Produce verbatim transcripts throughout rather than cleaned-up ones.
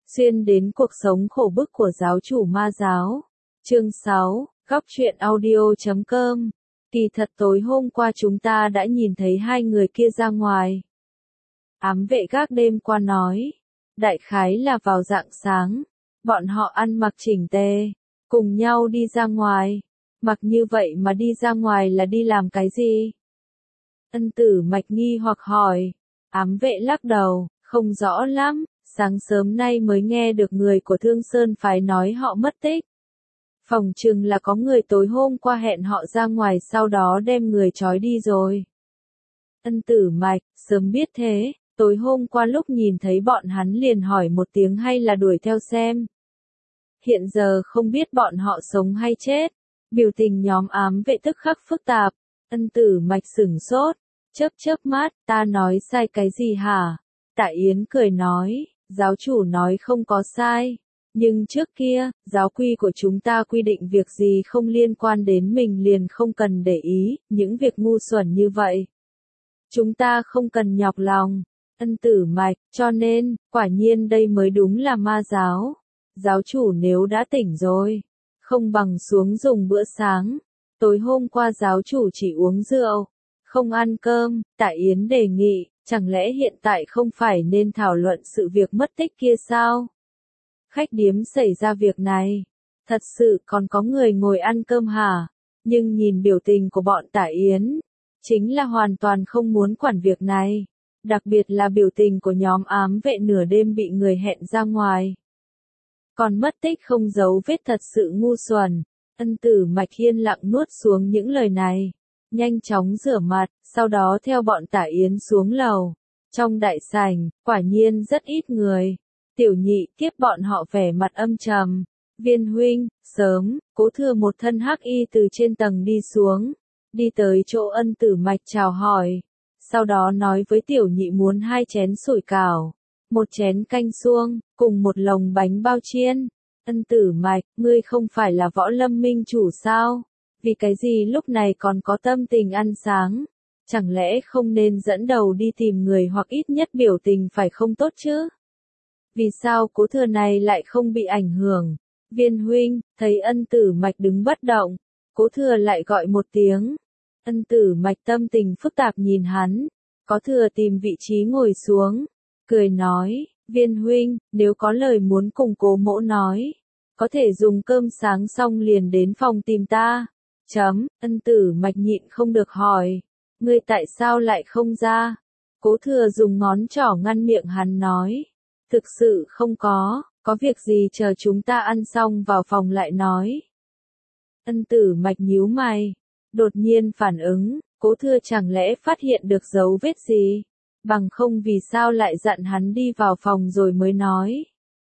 Xuyên đến cuộc sống khổ bức của giáo chủ ma giáo. Chương sáu, góc truyện audio chấm com. Kỳ thật tối hôm qua chúng ta đã nhìn thấy hai người kia ra ngoài. Ám vệ gác đêm qua nói. Đại khái là vào rạng sáng. Bọn họ ăn mặc chỉnh tề. Cùng nhau đi ra ngoài. Mặc như vậy mà đi ra ngoài là đi làm cái gì? Ân Tử Mạch nghi hoặc hỏi. Ám vệ lắc đầu, không rõ lắm. Sáng sớm nay mới nghe được người của Thương Sơn phái nói họ mất tích. Phòng chừng là có người tối hôm qua hẹn họ ra ngoài sau đó đem người trói đi rồi. Ân Tử Mạch, sớm biết thế, tối hôm qua lúc nhìn thấy bọn hắn liền hỏi một tiếng hay là đuổi theo xem. Hiện giờ không biết bọn họ sống hay chết. Biểu tình nhóm ám vệ tức khắc phức tạp. Ân Tử Mạch sửng sốt, chớp chớp mắt, ta nói sai cái gì hả? Tạ Yến cười nói, giáo chủ nói không có sai. Nhưng trước kia, giáo quy của chúng ta quy định việc gì không liên quan đến mình liền không cần để ý, những việc ngu xuẩn như vậy. Chúng ta không cần nhọc lòng. Ân Tử Mạch, cho nên, quả nhiên đây mới đúng là ma giáo. Giáo chủ nếu đã tỉnh rồi, không bằng xuống dùng bữa sáng. Tối hôm qua giáo chủ chỉ uống rượu, không ăn cơm. Tạ Yến đề nghị, chẳng lẽ hiện tại không phải nên thảo luận sự việc mất tích kia sao? Khách điếm xảy ra việc này, thật sự còn có người ngồi ăn cơm hả? Nhưng nhìn biểu tình của bọn Tạ Yến, chính là hoàn toàn không muốn quản việc này. Đặc biệt là biểu tình của nhóm ám vệ nửa đêm bị người hẹn ra ngoài. Còn mất tích không giấu vết thật sự ngu xuẩn. Ân Tử Mạch yên lặng nuốt xuống những lời này. Nhanh chóng rửa mặt, sau đó theo bọn Tạ Yến xuống lầu. Trong đại sảnh, quả nhiên rất ít người. Tiểu Nhị tiếp bọn họ vẻ mặt âm trầm. Viên huynh, sớm, Cố Thừa một thân hắc y từ trên tầng đi xuống. Đi tới chỗ Ân Tử Mạch chào hỏi. Sau đó nói với Tiểu Nhị muốn hai chén sủi cảo, một chén canh suông, cùng một lồng bánh bao chiên. Ân Tử Mạch, ngươi không phải là Võ Lâm minh chủ sao? Vì cái gì lúc này còn có tâm tình ăn sáng? Chẳng lẽ không nên dẫn đầu đi tìm người hoặc ít nhất biểu tình phải không tốt chứ? Vì sao Cố Thừa này lại không bị ảnh hưởng? Viên huynh, thấy Ân Tử Mạch đứng bất động, Cố Thừa lại gọi một tiếng. Ân Tử Mạch tâm tình phức tạp nhìn hắn, Có Thừa tìm vị trí ngồi xuống, cười nói, Viên huynh, nếu có lời muốn cùng Cố mỗ nói, có thể dùng cơm sáng xong liền đến phòng tìm ta. Chấm, Ân Tử Mạch nhịn không được hỏi, ngươi tại sao lại không ra? Cố Thừa dùng ngón trỏ ngăn miệng hắn nói, thực sự không có, có việc gì chờ chúng ta ăn xong vào phòng lại nói. Ân Tử Mạch nhíu mày, đột nhiên phản ứng, Cố Thừa chẳng lẽ phát hiện được dấu vết gì, bằng không vì sao lại dặn hắn đi vào phòng rồi mới nói.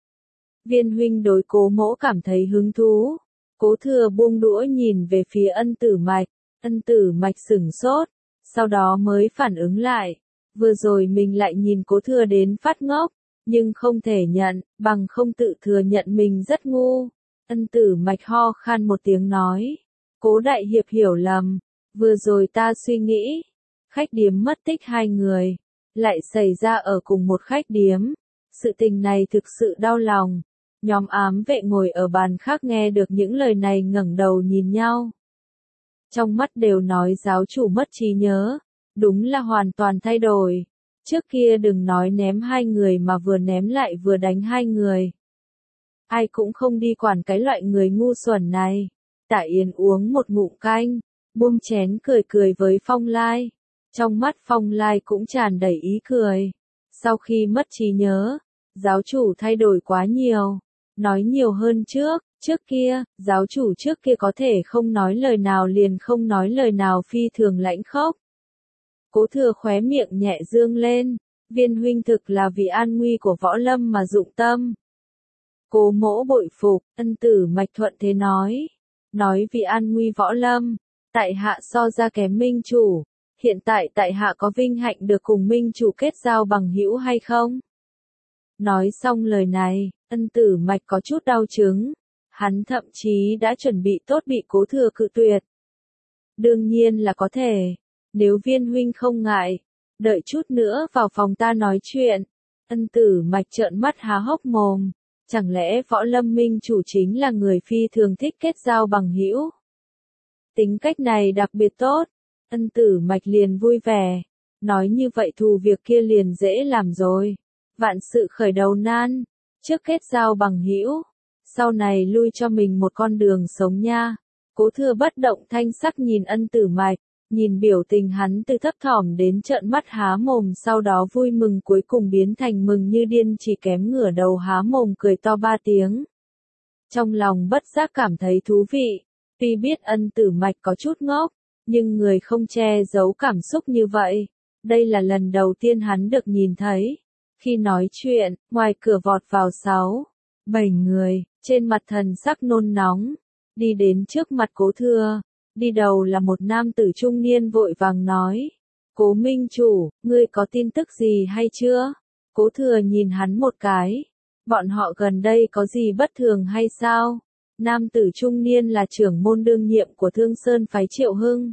Viên huynh đối Cố mỗ cảm thấy hứng thú. Cố Thừa buông đũa nhìn về phía Ân Tử Mạch, Ân Tử Mạch sửng sốt, sau đó mới phản ứng lại. Vừa rồi mình lại nhìn Cố Thừa đến phát ngốc, nhưng không thể nhận, bằng không tự thừa nhận mình rất ngu. Ân Tử Mạch ho khan một tiếng nói, Cố đại hiệp hiểu lầm, vừa rồi ta suy nghĩ, khách điếm mất tích hai người, lại xảy ra ở cùng một khách điếm. Sự tình này thực sự đau lòng. Nhóm ám vệ ngồi ở bàn khác nghe được những lời này ngẩng đầu nhìn nhau. Trong mắt đều nói giáo chủ mất trí nhớ, đúng là hoàn toàn thay đổi. Trước kia đừng nói ném hai người mà vừa ném lại vừa đánh hai người. Ai cũng không đi quản cái loại người ngu xuẩn này. Tạ Yến uống một ngụm canh, buông chén cười cười với Phong Lai. Trong mắt Phong Lai cũng tràn đầy ý cười. Sau khi mất trí nhớ, giáo chủ thay đổi quá nhiều. Nói nhiều hơn trước, trước kia, giáo chủ trước kia có thể không nói lời nào liền không nói lời nào phi thường lãnh khốc. Cố Thừa khóe miệng nhẹ dương lên, Viên huynh thực là vì an nguy của Võ Lâm mà dụng tâm. Cố mỗ bội phục, Ân Tử Mạch thuận thế nói. Nói vì an nguy Võ Lâm, tại hạ so ra kém minh chủ, hiện tại tại hạ có vinh hạnh được cùng minh chủ kết giao bằng hữu hay không? Nói xong lời này, Ân Tử Mạch có chút đau chứng. Hắn thậm chí đã chuẩn bị tốt bị Cố Thừa cự tuyệt. Đương nhiên là có thể. Nếu Viên huynh không ngại, đợi chút nữa vào phòng ta nói chuyện. Ân Tử Mạch trợn mắt há hốc mồm. Chẳng lẽ Võ Lâm Minh chủ chính là người phi thường thích kết giao bằng hữu? Tính cách này đặc biệt tốt, Ân Tử Mạch liền vui vẻ, nói như vậy thù việc kia liền dễ làm rồi. Vạn sự khởi đầu nan, trước kết giao bằng hữu, sau này lui cho mình một con đường sống nha. Cố Thừa bất động thanh sắc nhìn Ân Tử Mạch, nhìn biểu tình hắn từ thấp thỏm đến trợn mắt há mồm, sau đó vui mừng cuối cùng biến thành mừng như điên, chỉ kém ngửa đầu há mồm cười to ba tiếng. Trong lòng bất giác cảm thấy thú vị, tuy biết Ân Tử Mạch có chút ngốc, nhưng người không che giấu cảm xúc như vậy. Đây là lần đầu tiên hắn được nhìn thấy. Khi nói chuyện, ngoài cửa vọt vào sáu, bảy người, trên mặt thần sắc nôn nóng, đi đến trước mặt Cố Thừa. Đi đầu là một nam tử trung niên vội vàng nói, Cố Minh chủ, ngươi có tin tức gì hay chưa? Cố Thừa nhìn hắn một cái, bọn họ gần đây có gì bất thường hay sao? Nam tử trung niên là trưởng môn đương nhiệm của Thương Sơn phái Triệu Hưng.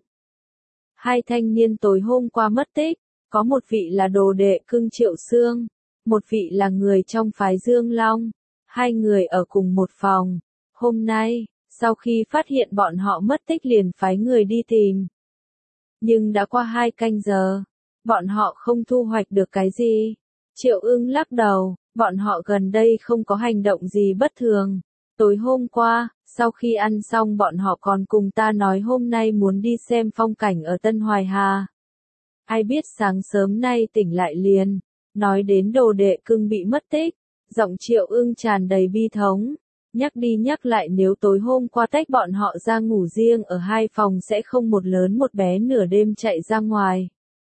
Hai thanh niên tối hôm qua mất tích, có một vị là đồ đệ cưng Triệu Xương, một vị là người trong phái Dương Long, hai người ở cùng một phòng. Hôm nay, sau khi phát hiện bọn họ mất tích liền phái người đi tìm. Nhưng đã qua hai canh giờ, bọn họ không thu hoạch được cái gì. Triệu Ưng lắc đầu, bọn họ gần đây không có hành động gì bất thường. Tối hôm qua, sau khi ăn xong bọn họ còn cùng ta nói hôm nay muốn đi xem phong cảnh ở Tân Hoài Hà. Ai biết sáng sớm nay tỉnh lại liền, nói đến đồ đệ cưng bị mất tích, giọng Triệu Ưng tràn đầy bi thống. Nhắc đi nhắc lại nếu tối hôm qua tách bọn họ ra ngủ riêng ở hai phòng sẽ không một lớn một bé nửa đêm chạy ra ngoài.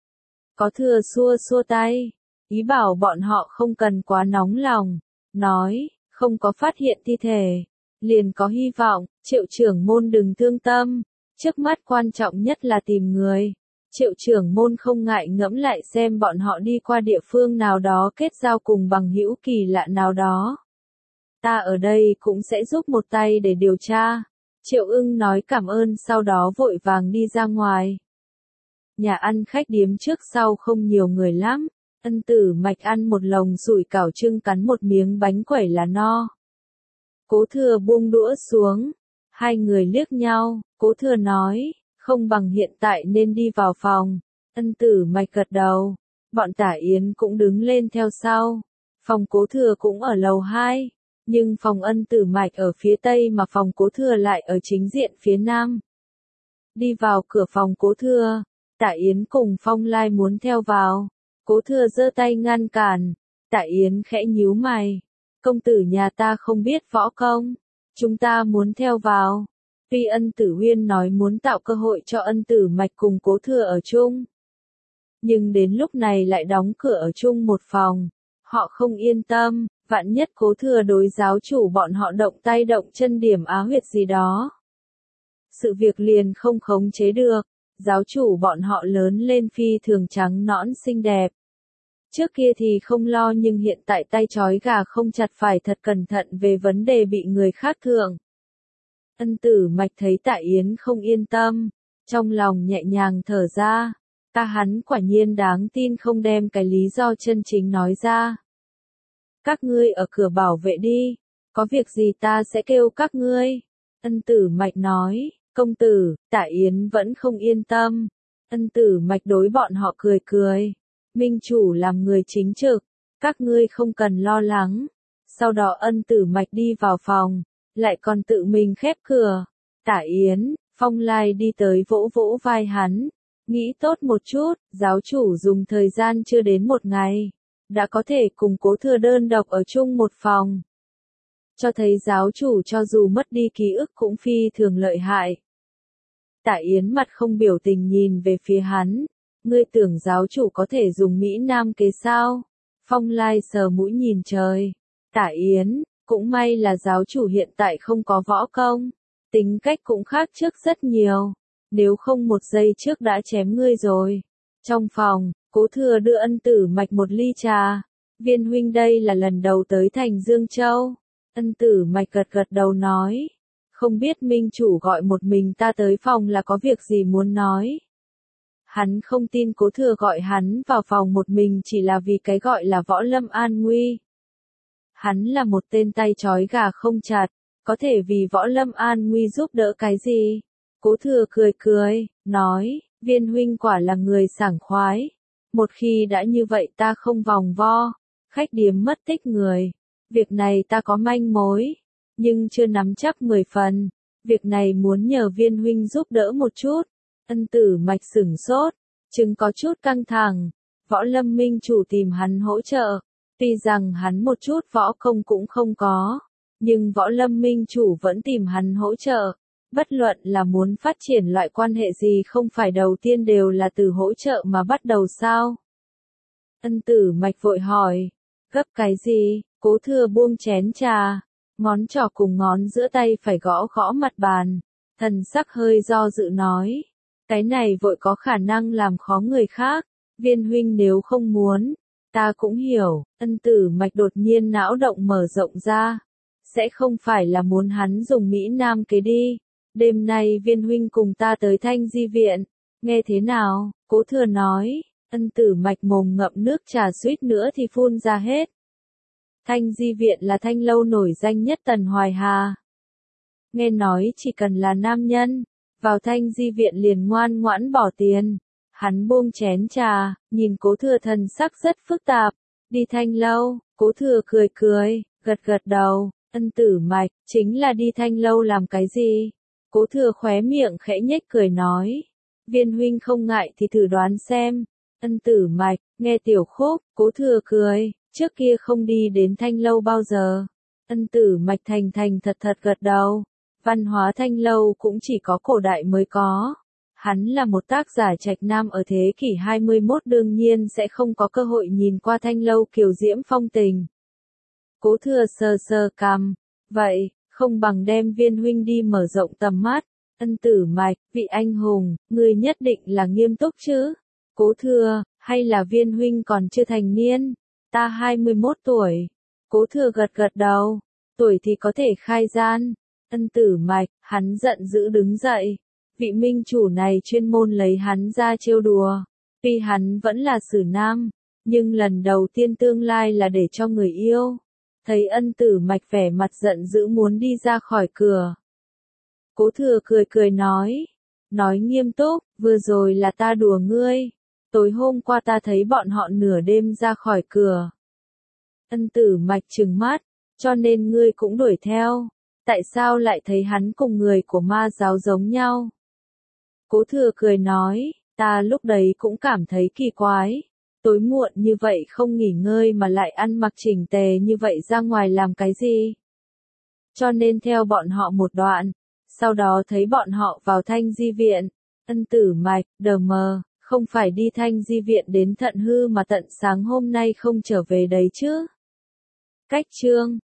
Có Thừa xua xua tay, ý bảo bọn họ không cần quá nóng lòng, nói, không có phát hiện thi thể, liền có hy vọng. Triệu trưởng môn đừng thương tâm, trước mắt quan trọng nhất là tìm người. Triệu trưởng môn không ngại ngẫm lại xem bọn họ đi qua địa phương nào đó kết giao cùng bằng hữu kỳ lạ nào đó. Ta ở đây cũng sẽ giúp một tay để điều tra. Triệu Ưng nói cảm ơn sau đó vội vàng đi ra ngoài. Nhà ăn khách điếm trước sau không nhiều người lắm. Ân Tử Mạch ăn một lồng sủi cảo trưng cắn một miếng bánh quẩy là no. Cố Thừa buông đũa xuống. Hai người liếc nhau, Cố Thừa nói, không bằng hiện tại nên đi vào phòng. Ân Tử Mạch gật đầu. Bọn Tả Yến cũng đứng lên theo sau. Phòng Cố Thừa cũng ở lầu hai. Nhưng phòng Ân Tử Mạch ở phía tây mà phòng Cố Thừa lại ở chính diện phía nam. Đi vào cửa phòng Cố Thừa, Tạ Yến cùng Phong Lai muốn theo vào. Cố Thừa giơ tay ngăn cản. Tạ Yến khẽ nhíu mày. Công tử nhà ta không biết võ công. Chúng ta muốn theo vào. Tuy Ân Tử Huyên nói muốn tạo cơ hội cho Ân Tử Mạch cùng Cố Thừa ở chung. Nhưng đến lúc này lại đóng cửa ở chung một phòng. Họ không yên tâm. Vạn nhất Cố Thừa đối giáo chủ bọn họ động tay động chân điểm á huyệt gì đó. Sự việc liền không khống chế được. Giáo chủ bọn họ lớn lên phi thường trắng nõn xinh đẹp. Trước kia thì không lo nhưng hiện tại tay trói gà không chặt phải thật cẩn thận về vấn đề bị người khác thượng. Ân Tử Mạch thấy Tạ Yến không yên tâm, trong lòng nhẹ nhàng thở ra. Ta hắn quả nhiên đáng tin không đem cái lý do chân chính nói ra. Các ngươi ở cửa bảo vệ đi, có việc gì ta sẽ kêu các ngươi. Ân Tử Mạch nói, công tử, Tạ Yến vẫn không yên tâm. Ân Tử Mạch đối bọn họ cười cười. Minh chủ làm người chính trực, các ngươi không cần lo lắng. Sau đó Ân Tử Mạch đi vào phòng, lại còn tự mình khép cửa. Tạ Yến, Phong Lai đi tới vỗ vỗ vai hắn. Nghĩ tốt một chút, giáo chủ dùng thời gian chưa đến một ngày. Đã có thể cùng Cố Thừa đơn độc ở chung một phòng. Cho thấy giáo chủ cho dù mất đi ký ức cũng phi thường lợi hại. Tạ Yến mặt không biểu tình nhìn về phía hắn. Ngươi tưởng giáo chủ có thể dùng Mỹ Nam kế sao? Phong Lai sờ mũi nhìn trời. Tạ Yến, cũng may là giáo chủ hiện tại không có võ công. Tính cách cũng khác trước rất nhiều. Nếu không một giây trước đã chém ngươi rồi. Trong phòng, Cố Thừa đưa Ân Tử Mạch một ly trà. Viên huynh đây là lần đầu tới thành Dương Châu. Ân Tử Mạch gật gật đầu nói. Không biết minh chủ gọi một mình ta tới phòng là có việc gì muốn nói. Hắn không tin Cố Thừa gọi hắn vào phòng một mình chỉ là vì cái gọi là võ lâm an nguy. Hắn là một tên tay trói gà không chặt, có thể vì Võ Lâm an nguy giúp đỡ cái gì? Cố Thừa cười cười, nói, Viên huynh quả là người sảng khoái. Một khi đã như vậy ta không vòng vo, khách điếm mất tích người. Việc này ta có manh mối, nhưng chưa nắm chắc mười phần. Việc này muốn nhờ Viên huynh giúp đỡ một chút. Ân Tử Mạch sửng sốt, chừng có chút căng thẳng. Võ Lâm minh chủ tìm hắn hỗ trợ. Tuy rằng hắn một chút võ công cũng không có, nhưng Võ Lâm minh chủ vẫn tìm hắn hỗ trợ. Bất luận là muốn phát triển loại quan hệ gì không phải đầu tiên đều là từ hỗ trợ mà bắt đầu sao? Ân Tử Mạch vội hỏi, gấp cái gì? Cố Thừa buông chén trà, ngón trỏ cùng ngón giữa tay phải gõ gõ mặt bàn, thần sắc hơi do dự nói, cái này vội có khả năng làm khó người khác, Viên huynh nếu không muốn, ta cũng hiểu. Ân Tử Mạch đột nhiên não động mở rộng ra, sẽ không phải là muốn hắn dùng Mỹ Nam kế đi. Đêm nay Viên huynh cùng ta tới Thanh Di viện, nghe thế nào? Cố Thừa nói. Ân Tử Mạch mồm ngậm nước trà suýt nữa thì phun ra hết. Thanh Di viện là thanh lâu nổi danh nhất Tần Hoài Hà. Nghe nói chỉ cần là nam nhân, vào Thanh Di viện liền ngoan ngoãn bỏ tiền. Hắn buông chén trà, nhìn Cố Thừa thần sắc rất phức tạp. Đi thanh lâu, Cố Thừa cười cười, gật gật đầu. Ân Tử Mạch, chính là đi thanh lâu làm cái gì? Cố Thừa khóe miệng khẽ nhếch cười nói. Viên huynh không ngại thì thử đoán xem. Ân Tử Mạch, nghe tiểu khúc, Cố Thừa cười, trước kia không đi đến thanh lâu bao giờ. Ân Tử Mạch thành thành thật thật gật đầu. Văn hóa thanh lâu cũng chỉ có cổ đại mới có. Hắn là một tác giả trạch nam ở thế kỷ hai mươi mốt đương nhiên sẽ không có cơ hội nhìn qua thanh lâu kiều diễm phong tình. Cố Thừa sờ sờ cằm, vậy, không bằng đem Viên huynh đi mở rộng tầm mắt. Ân Tử Mạch, vị anh hùng, ngươi nhất định là nghiêm túc chứ? Cố Thừa, hay là Viên huynh còn chưa thành niên? Ta hai mươi mốt tuổi. Cố Thừa gật gật đầu, tuổi thì có thể khai gian. Ân Tử Mạch, hắn giận dữ đứng dậy. Vị minh chủ này chuyên môn lấy hắn ra trêu đùa. Tuy hắn vẫn là sử nam, nhưng lần đầu tiên tương lai là để cho người yêu. Thấy Ân Tử Mạch vẻ mặt giận dữ muốn đi ra khỏi cửa. Cố Thừa cười cười nói. Nói nghiêm túc, vừa rồi là ta đùa ngươi. Tối hôm qua ta thấy bọn họ nửa đêm ra khỏi cửa. Ân Tử Mạch trừng mắt, cho nên ngươi cũng đuổi theo. Tại sao lại thấy hắn cùng người của ma giáo giống nhau? Cố Thừa cười nói, ta lúc đấy cũng cảm thấy kỳ quái. Tối muộn như vậy không nghỉ ngơi mà lại ăn mặc chỉnh tề như vậy ra ngoài làm cái gì? Cho nên theo bọn họ một đoạn, sau đó thấy bọn họ vào Thanh Di viện. Ân Tử Mạch, đờ mờ, không phải đi Thanh Di viện đến Thận Hư mà tận sáng hôm nay không trở về đấy chứ? Cách chương